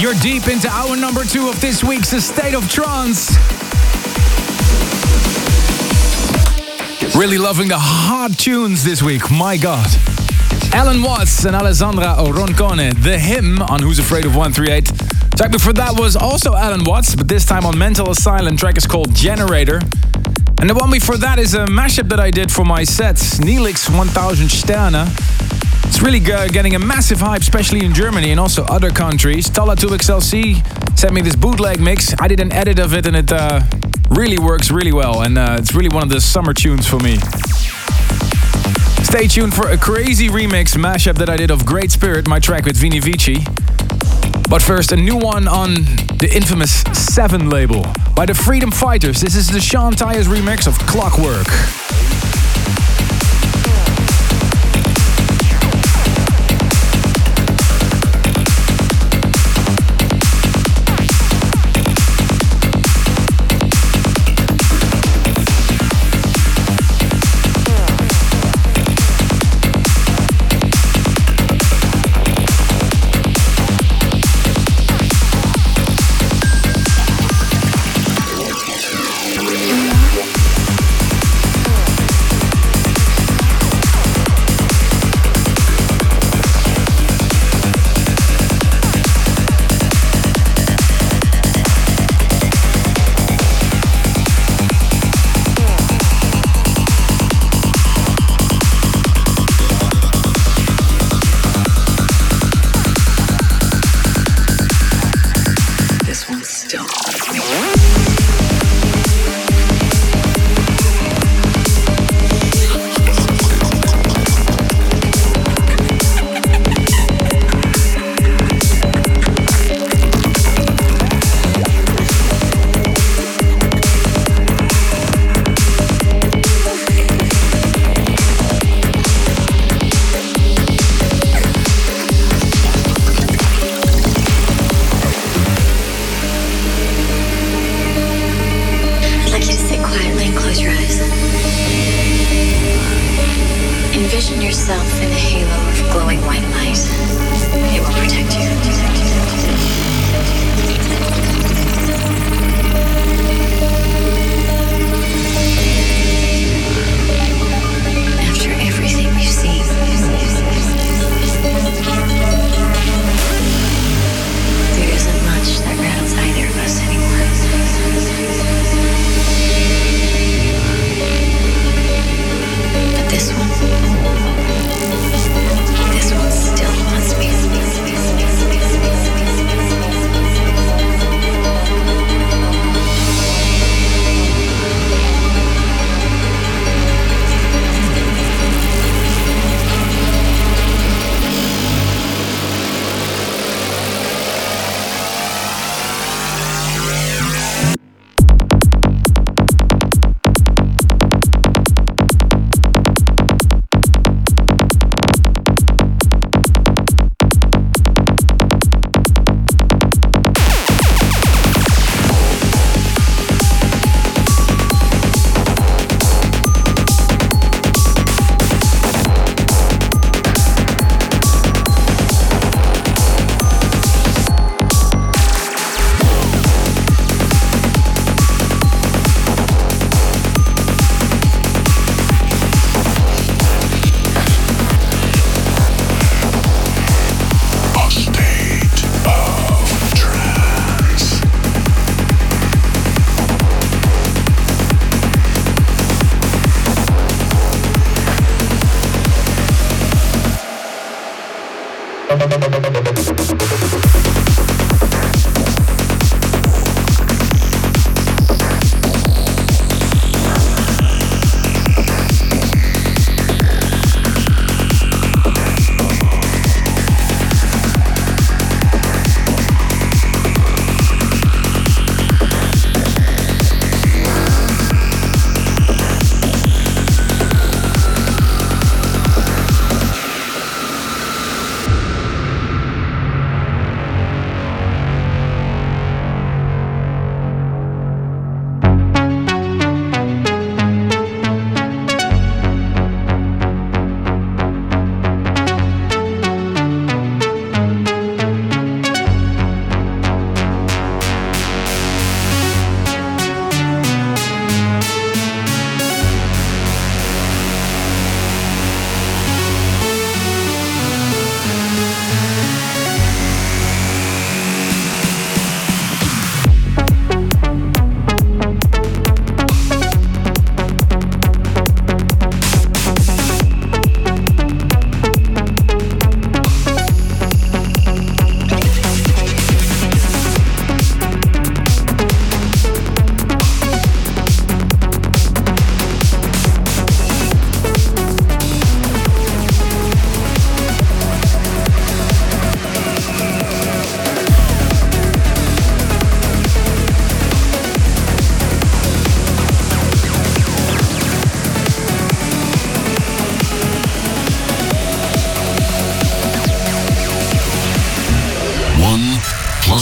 You're deep into hour number 2 of this week's State of Trance. Really loving the hard tunes this week, my god. Alan Watts and Alessandra Roncone, The Hymn on Who's Afraid of 138. Track before that was also Alan Watts, but this time on Mental Asylum. Track is called Generator. And the one before that is a mashup that I did for my sets, Neelix 1000 Sterne. It's really getting a massive hype, especially in Germany and also other countries. Tala2XLC sent me this bootleg mix. I did an edit of it and it really works really well. And it's really one of the summer tunes for me. Stay tuned for a crazy remix mashup that I did of Great Spirit, my track with Vini Vici. But first, a new one on the infamous 7 label by the Freedom Fighters. This is the Sean Tyas remix of Clockwork.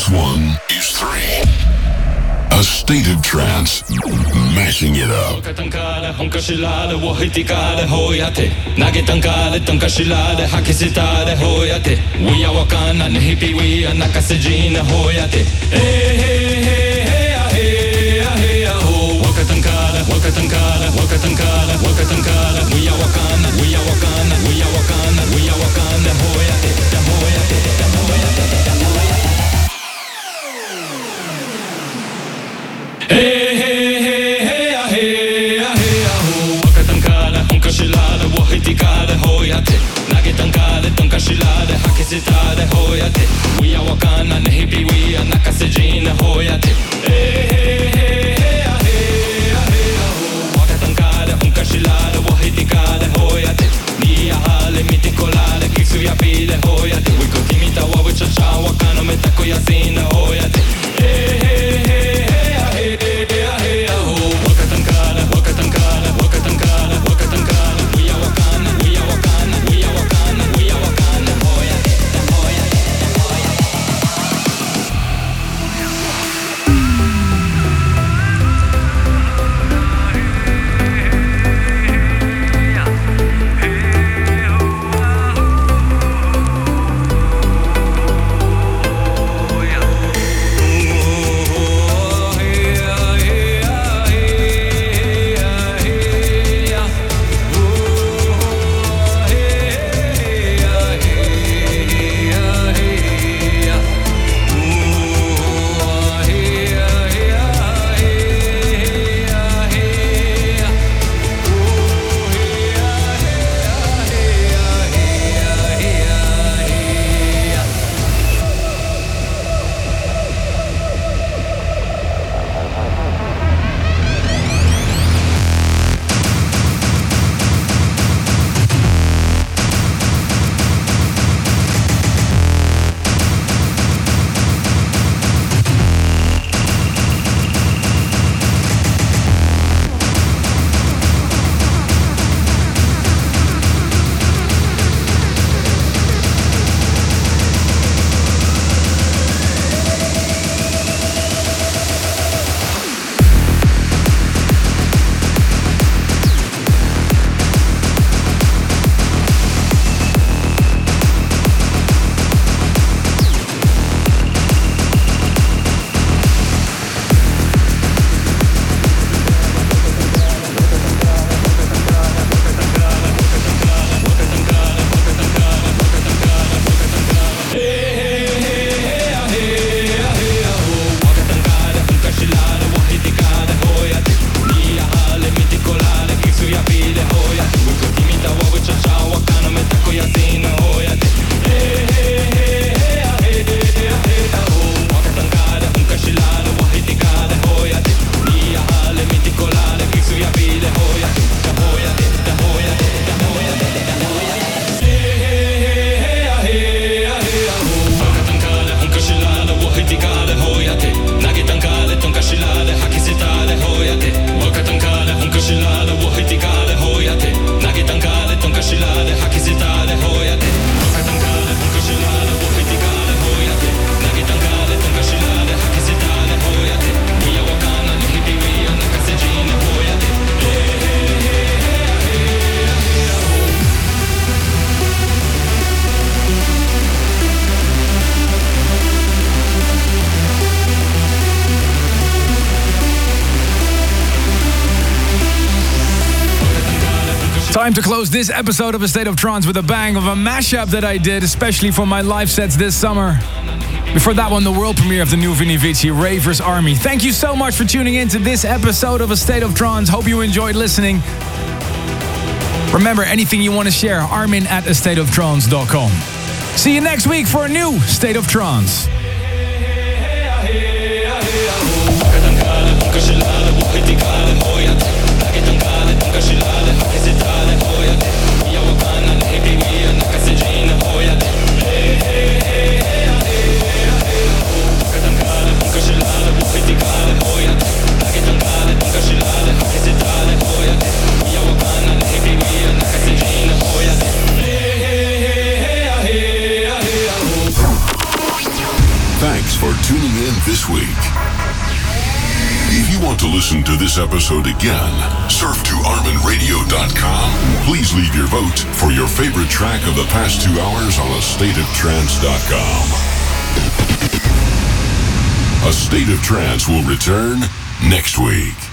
This one is 3. A state of trance, mashing it up. Time to close this episode of A State of Trance with a bang of a mashup that I did, especially for my live sets this summer. Before that one, the world premiere of the new Vini Vici, Ravers Army. Thank you so much for tuning in to this episode of A State of Trance. Hope you enjoyed listening. Remember, anything you want to share, armin@astateoftrance.com. See you next week for a new State of Trance. tuning in this week. If you want to listen to this episode again, surf to ArminRadio.com. Please leave your vote for your favorite track of the past 2 hours on AstateOfTrance.com. A State of Trance will return next week.